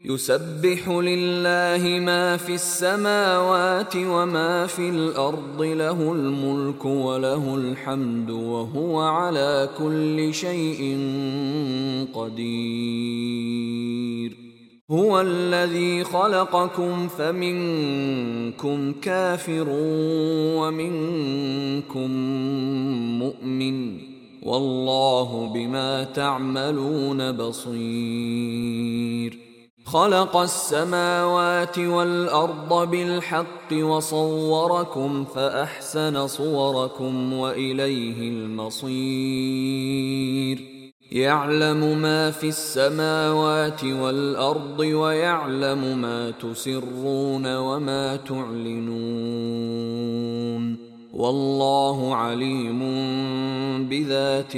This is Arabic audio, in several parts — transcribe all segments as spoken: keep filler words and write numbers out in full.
يسبح لله ما في السماوات وما في الأرض له الملك وله الحمد وهو على كل شيء قدير. هو الذي خلقكم فمنكم كافر ومنكم مؤمن والله بما تعملون بصير. خلق السماوات والأرض بالحق وصوركم فأحسن صوركم وإليه المصير. يعلم ما في السماوات والأرض ويعلم ما تسرون وما تعلنون والله عليم بذات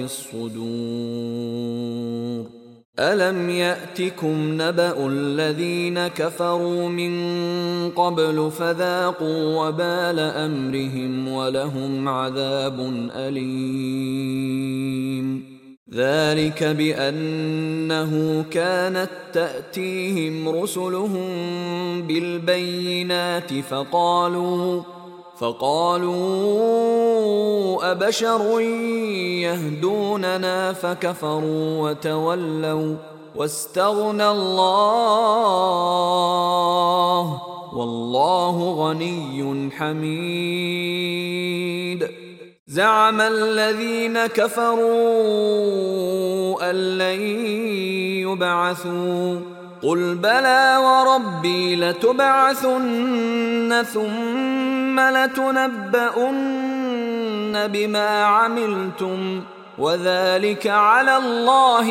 الصدور. ألم يأتكم نبأ الذين كفروا من قبل فذاقوا وبال أمرهم ولهم عذاب أليم. ذلك بأنه كانت تأتيهم رسلهم بالبينات فقالوا فقالوا أبشر يهدوننا فكفروا وتولوا واستغنى الله والله غني حميد. زعم الذين كفروا أن لن يبعثوا قل بلى وربي لتبعثن ثم لتنبؤن بما عملتم وذلك على الله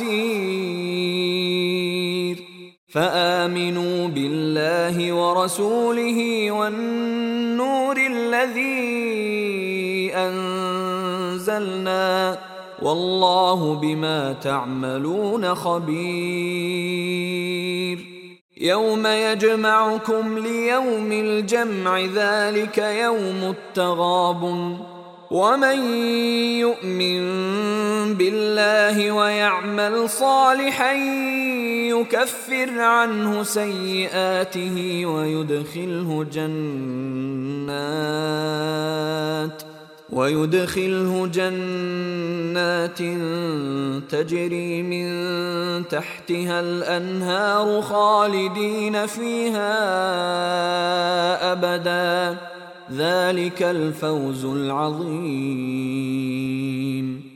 يسير. فآمنوا بالله ورسوله والنور الذي أنزلنا والله بما تعملون خبير. يوم يجمعكم ليوم الجمع ذلك يوم التغابن ومن يؤمن بالله ويعمل صالحا يكفر عنه سيئاته ويدخله جنات ويدخله جنات تجري من تحتها الأنهار خالدين فيها أبدا ذلك الفوز العظيم.